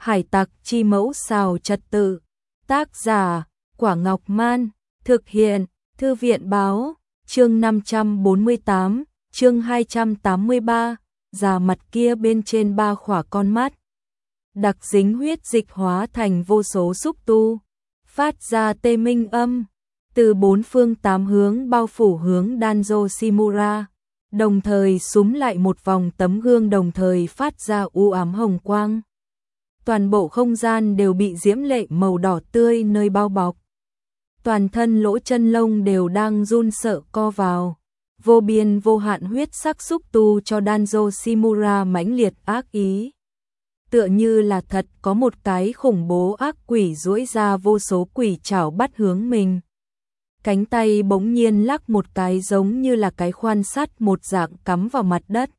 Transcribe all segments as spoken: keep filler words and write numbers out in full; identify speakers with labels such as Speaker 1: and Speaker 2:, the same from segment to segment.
Speaker 1: Hải tặc chi mẫu xào trật tự. Tác giả, Quả Ngọc Man. Thực hiện, Thư viện báo. Chương năm trăm bốn mươi tám, chương hai trăm tám mươi ba. Già mặt kia bên trên ba khỏa con mắt. Đặc dính huyết dịch hóa thành vô số xúc tu. Phát ra tê minh âm. Từ bốn phương tám hướng bao phủ hướng Danzo Shimura. Đồng thời súm lại một vòng tấm gương đồng thời phát ra u ám hồng quang. Toàn bộ không gian đều bị diễm lệ màu đỏ tươi nơi bao bọc. Toàn thân lỗ chân lông đều đang run sợ co vào. Vô biên vô hạn huyết sắc xúc tu cho Danzo Shimura mãnh liệt ác ý. Tựa như là thật có một cái khủng bố ác quỷ duỗi ra vô số quỷ chảo bắt hướng mình. Cánh tay bỗng nhiên lắc một cái giống như là cái khoan sắt một dạng cắm vào mặt đất.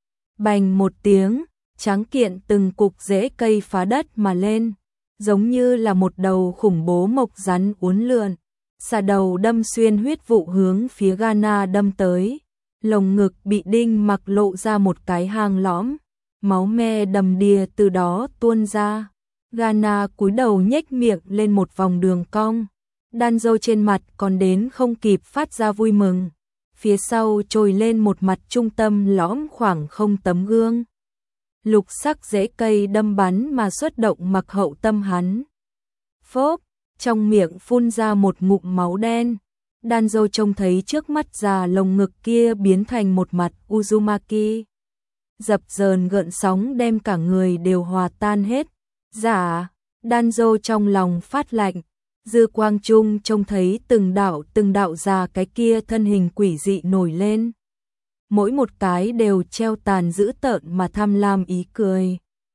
Speaker 1: Bành một tiếng, tráng kiện từng cục rễ cây phá đất mà lên, giống như là một đầu khủng bố mộc rắn uốn lượn, xà đầu đâm xuyên huyết vụ hướng phía Ghana đâm tới. Lồng ngực bị đinh mặc lộ ra một cái hang lõm, máu me đầm đìa từ đó tuôn ra. Ghana cúi đầu nhếch miệng lên một vòng đường cong. Danzo trên mặt còn đến không kịp phát ra vui mừng. Phía sau trồi lên một mặt trung tâm lõm khoảng không tấm gương. Lục sắc rễ cây đâm bắn mà xuất động mặc hậu tâm hắn. Phốp, trong miệng phun ra một ngụm máu đen. Danzo trông thấy trước mắt già lồng ngực kia biến thành một mặt Uzumaki. Dập dờn gợn sóng đem cả người đều hòa tan hết. Giả, Danzo trong lòng phát lạnh. Dư quang trung trông thấy từng đạo từng đạo già cái kia thân hình quỷ dị nổi lên. Mỗi một cái đều treo tàn dữ tợn mà tham lam ý cười.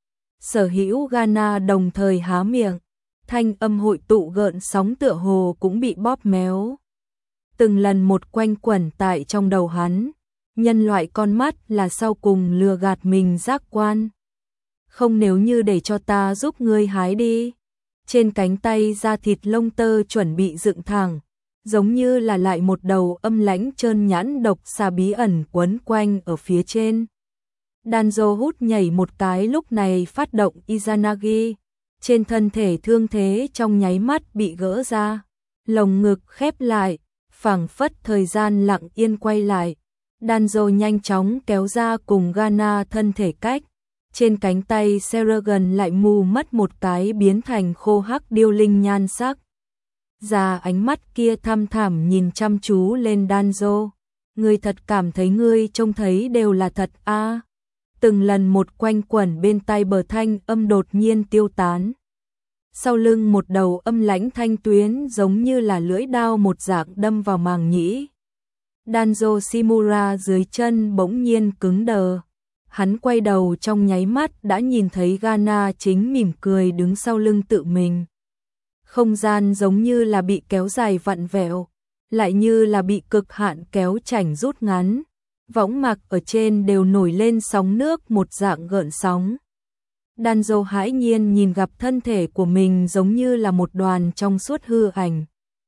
Speaker 1: Sở hữu Ghana đồng thời há miệng, thanh âm hội tụ gợn sóng tựa hồ cũng bị bóp méo. Từng lần một quanh quẩn tại trong đầu hắn, nhân loại con mắt là sau cùng lừa gạt mình giác quan. Không, nếu như để cho ta giúp ngươi hái đi. Trên cánh tay da thịt lông tơ chuẩn bị dựng thẳng, giống như là lại một đầu âm lãnh trơn nhãn độc xà bí ẩn quấn quanh ở phía trên. Danzo hút nhảy một cái lúc này phát động Izanagi, trên thân thể thương thế trong nháy mắt bị gỡ ra, lồng ngực khép lại, phảng phất thời gian lặng yên quay lại. Danzo nhanh chóng kéo ra cùng Ghana thân thể cách. Trên cánh tay Seragon lại mù mất một cái biến thành khô hắc điêu linh nhan sắc. Già ánh mắt kia thăm thẳm nhìn chăm chú lên Danzo. Ngươi thật cảm thấy ngươi trông thấy đều là thật a? À? Từng lần một quanh quẩn bên tai bờ thanh âm đột nhiên tiêu tán. Sau lưng một đầu âm lãnh thanh tuyến giống như là lưỡi đao một dạng đâm vào màng nhĩ. Danzo Shimura dưới chân bỗng nhiên cứng đờ. Hắn quay đầu trong nháy mắt đã nhìn thấy Ghana chính mỉm cười đứng sau lưng tự mình. Không gian giống như là bị kéo dài vặn vẹo, lại như là bị cực hạn kéo chảnh rút ngắn. Võng mạc ở trên đều nổi lên sóng nước một dạng gợn sóng. Danzo hãi nhiên nhìn gặp thân thể của mình giống như là một đoàn trong suốt hư ảnh.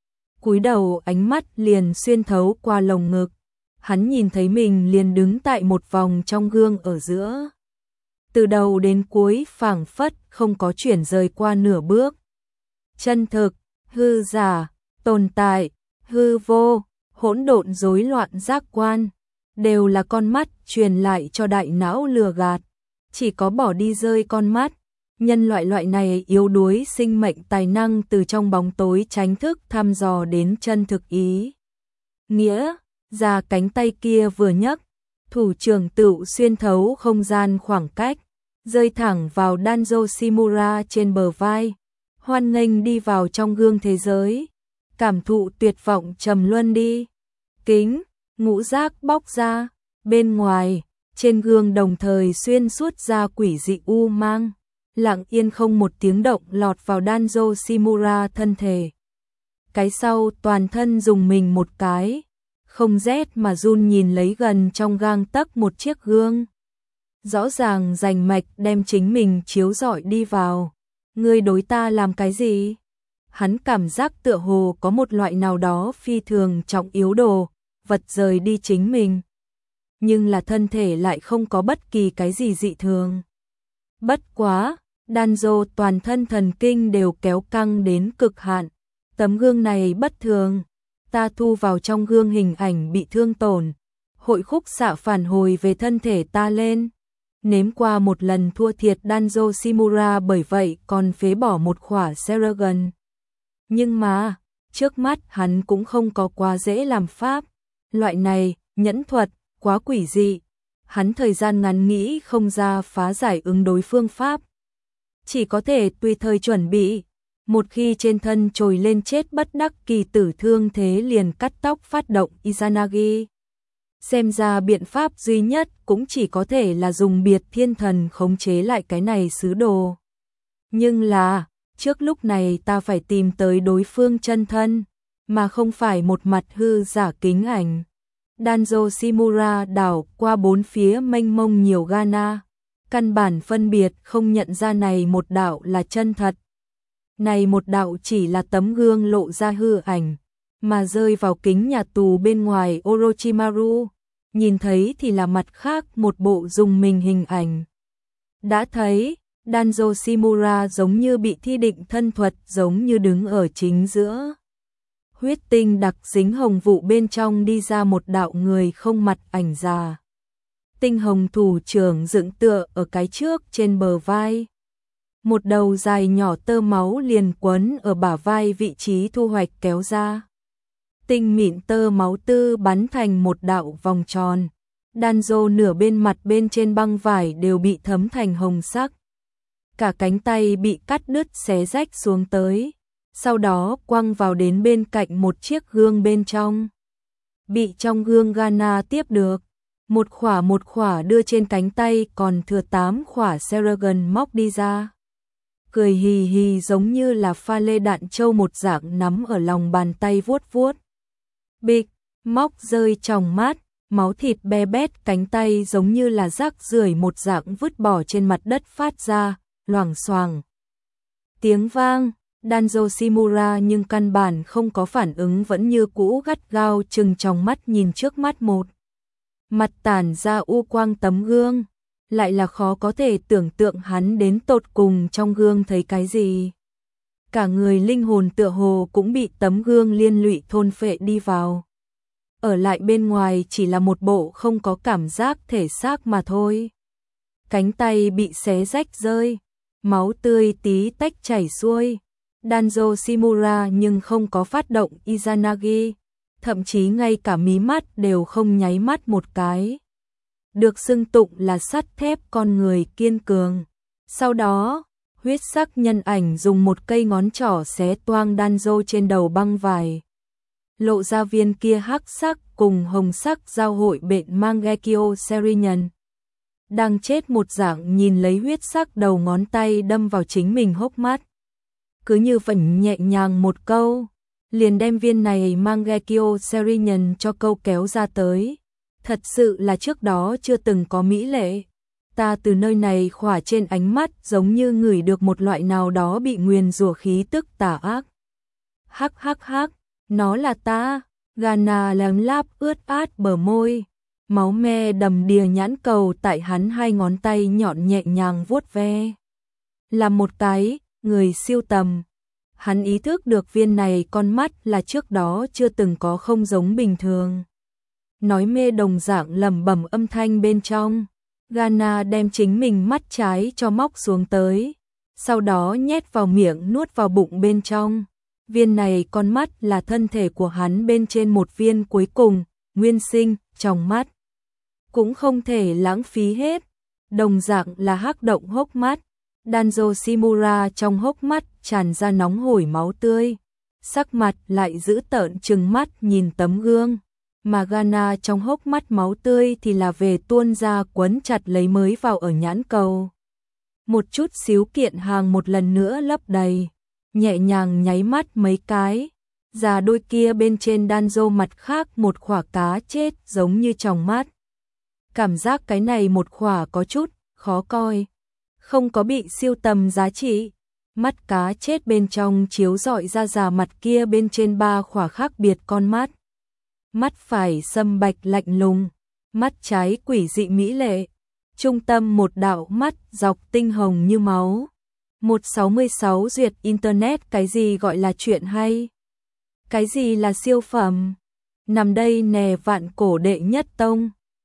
Speaker 1: Cúi đầu ánh mắt liền xuyên thấu qua lồng ngực. Hắn nhìn thấy mình liền đứng tại một vòng trong gương ở giữa. Từ đầu đến cuối phảng phất không có chuyển rời qua nửa bước. Chân thực, hư giả, tồn tại, hư vô, hỗn độn rối loạn giác quan, đều là con mắt truyền lại cho đại não lừa gạt. Chỉ có bỏ đi rơi con mắt, nhân loại loại này yếu đuối sinh mệnh tài năng từ trong bóng tối tránh thức thăm dò đến chân thực ý. Nghĩa, ra cánh tay kia vừa nhấc, thủ trưởng tựu xuyên thấu không gian khoảng cách, rơi thẳng vào Danzo Shimura trên bờ vai. Hoan nghênh đi vào trong gương thế giới, cảm thụ tuyệt vọng trầm luân đi. Kính, ngũ giác bóc ra, bên ngoài, trên gương đồng thời xuyên suốt ra quỷ dị u mang, lặng yên không một tiếng động lọt vào Danzo Shimura thân thể. Cái sau toàn thân dùng mình một cái, không rét mà run nhìn lấy gần trong gang tấc một chiếc gương. Rõ ràng rành mạch đem chính mình chiếu rọi đi vào. Ngươi đối ta làm cái gì? Hắn cảm giác tựa hồ có một loại nào đó phi thường trọng yếu đồ, vật rời đi chính mình. Nhưng là thân thể lại không có bất kỳ cái gì dị thường. Bất quá, Danzo toàn thân thần kinh đều kéo căng đến cực hạn. Tấm gương này bất thường. Ta thu vào trong gương hình ảnh bị thương tổn. Hội khúc xạ phản hồi về thân thể ta lên. Nếm qua một lần thua thiệt Danzo Shimura, bởi vậy còn phế bỏ một khỏa Seragon. Nhưng mà, trước mắt hắn cũng không có quá dễ làm pháp. Loại này, nhẫn thuật, quá quỷ dị. Hắn thời gian ngắn nghĩ không ra phá giải ứng đối phương pháp. Chỉ có thể tùy thời chuẩn bị. Một khi trên thân trồi lên chết bất đắc kỳ tử thương thế liền cắt tóc phát động Izanagi. Xem ra biện pháp duy nhất cũng chỉ có thể là dùng biệt thiên thần khống chế lại cái này sứ đồ. Nhưng là, trước lúc này ta phải tìm tới đối phương chân thân, mà không phải một mặt hư giả kính ảnh. Danzo Shimura đảo qua bốn phía mênh mông nhiều Gana, căn bản phân biệt không nhận ra này một đạo là chân thật. Này một đạo chỉ là tấm gương lộ ra hư ảnh, mà rơi vào kính nhà tù bên ngoài Orochimaru, nhìn thấy thì là mặt khác một bộ dùng mình hình ảnh. Đã thấy, Danzo Shimura giống như bị thi định thân thuật, giống như đứng ở chính giữa. Huyết tinh đặc dính hồng vụ bên trong đi ra một đạo người không mặt ảnh già. Tinh hồng thủ trưởng dựng tựa ở cái trước trên bờ vai. Một đầu dài nhỏ tơ máu liền quấn ở bả vai vị trí thu hoạch kéo ra. Tinh mịn tơ máu tư bắn thành một đạo vòng tròn. Danzo nửa bên mặt bên trên băng vải đều bị thấm thành hồng sắc. Cả cánh tay bị cắt đứt xé rách xuống tới. Sau đó quăng vào đến bên cạnh một chiếc gương bên trong. Bị trong gương Gana tiếp được. Một khỏa một khỏa đưa trên cánh tay, còn thừa tám khỏa Seragon móc đi ra. Cười hì hì giống như là pha lê đạn trâu một dạng nắm ở lòng bàn tay vuốt vuốt. Bịch, móc rơi trong mắt, máu thịt be bét, cánh tay giống như là rác rưởi một dạng vứt bỏ trên mặt đất phát ra, loảng xoảng. Tiếng vang, Danzo Shimura nhưng căn bản không có phản ứng, vẫn như cũ gắt gao trừng trong mắt nhìn trước mắt một. Mặt tản ra u quang tấm gương, lại là khó có thể tưởng tượng hắn đến tột cùng trong gương thấy cái gì. Cả người linh hồn tựa hồ cũng bị tấm gương liên lụy thôn phệ đi vào. Ở lại bên ngoài chỉ là một bộ không có cảm giác thể xác mà thôi. Cánh tay bị xé rách rơi, máu tươi tí tách chảy xuôi. Danzo Shimura nhưng không có phát động Izanagi, thậm chí ngay cả mí mắt đều không nháy mắt một cái. Được xưng tụng là sắt thép con người kiên cường. Sau đó, huyết sắc nhân ảnh dùng một cây ngón trỏ xé toang Danzo trên đầu băng vải. Lộ ra viên kia hắc sắc cùng hồng sắc giao hội bện Mangekyo Serinian. Đang chết một dạng nhìn lấy huyết sắc đầu ngón tay đâm vào chính mình hốc mắt. Cứ như vẩn nhẹ nhàng một câu, liền đem viên này Mangekyo Serinian cho câu kéo ra tới. Thật sự là trước đó chưa từng có mỹ lệ. Ta từ nơi này khỏa trên ánh mắt giống như ngửi được một loại nào đó bị nguyền rủa khí tức tà ác. Hắc hắc hắc, nó là ta. Gana lém láp ướt át bờ môi. Máu me đầm đìa nhãn cầu tại hắn hai ngón tay nhọn nhẹ nhàng vuốt ve. Là một cái, người siêu tầm. Hắn ý thức được viên này con mắt là trước đó chưa từng có không giống bình thường. Nói mê đồng dạng lẩm bẩm âm thanh bên trong. Gana đem chính mình mắt trái cho móc xuống tới. Sau đó nhét vào miệng nuốt vào bụng bên trong. Viên này con mắt là thân thể của hắn bên trên một viên cuối cùng, nguyên sinh, trong mắt. Cũng không thể lãng phí hết. Đồng dạng là hắc động hốc mắt. Danzo Shimura trong hốc mắt tràn ra nóng hổi máu tươi. Sắc mặt lại giữ tợn trừng mắt nhìn tấm gương. Mà Gana trong hốc mắt máu tươi thì là về tuôn ra quấn chặt lấy mới vào ở nhãn cầu. Một chút xíu kiện hàng một lần nữa lấp đầy. Nhẹ nhàng nháy mắt mấy cái. Già đôi kia bên trên Danzo mặt khác một khỏa cá chết giống như trong mắt. Cảm giác cái này một khỏa có chút khó coi. Không có bị siêu tầm giá trị. Mắt cá chết bên trong chiếu rọi ra già mặt kia bên trên ba khỏa khác biệt con mắt. Mắt phải sâm bạch lạnh lùng, mắt trái quỷ dị mỹ lệ, trung tâm một đạo mắt dọc tinh hồng như máu. một sáu sáu duyệt Internet. Cái gì gọi là chuyện hay? Cái gì là siêu phẩm? Nằm đây nè, vạn cổ đệ nhất tông.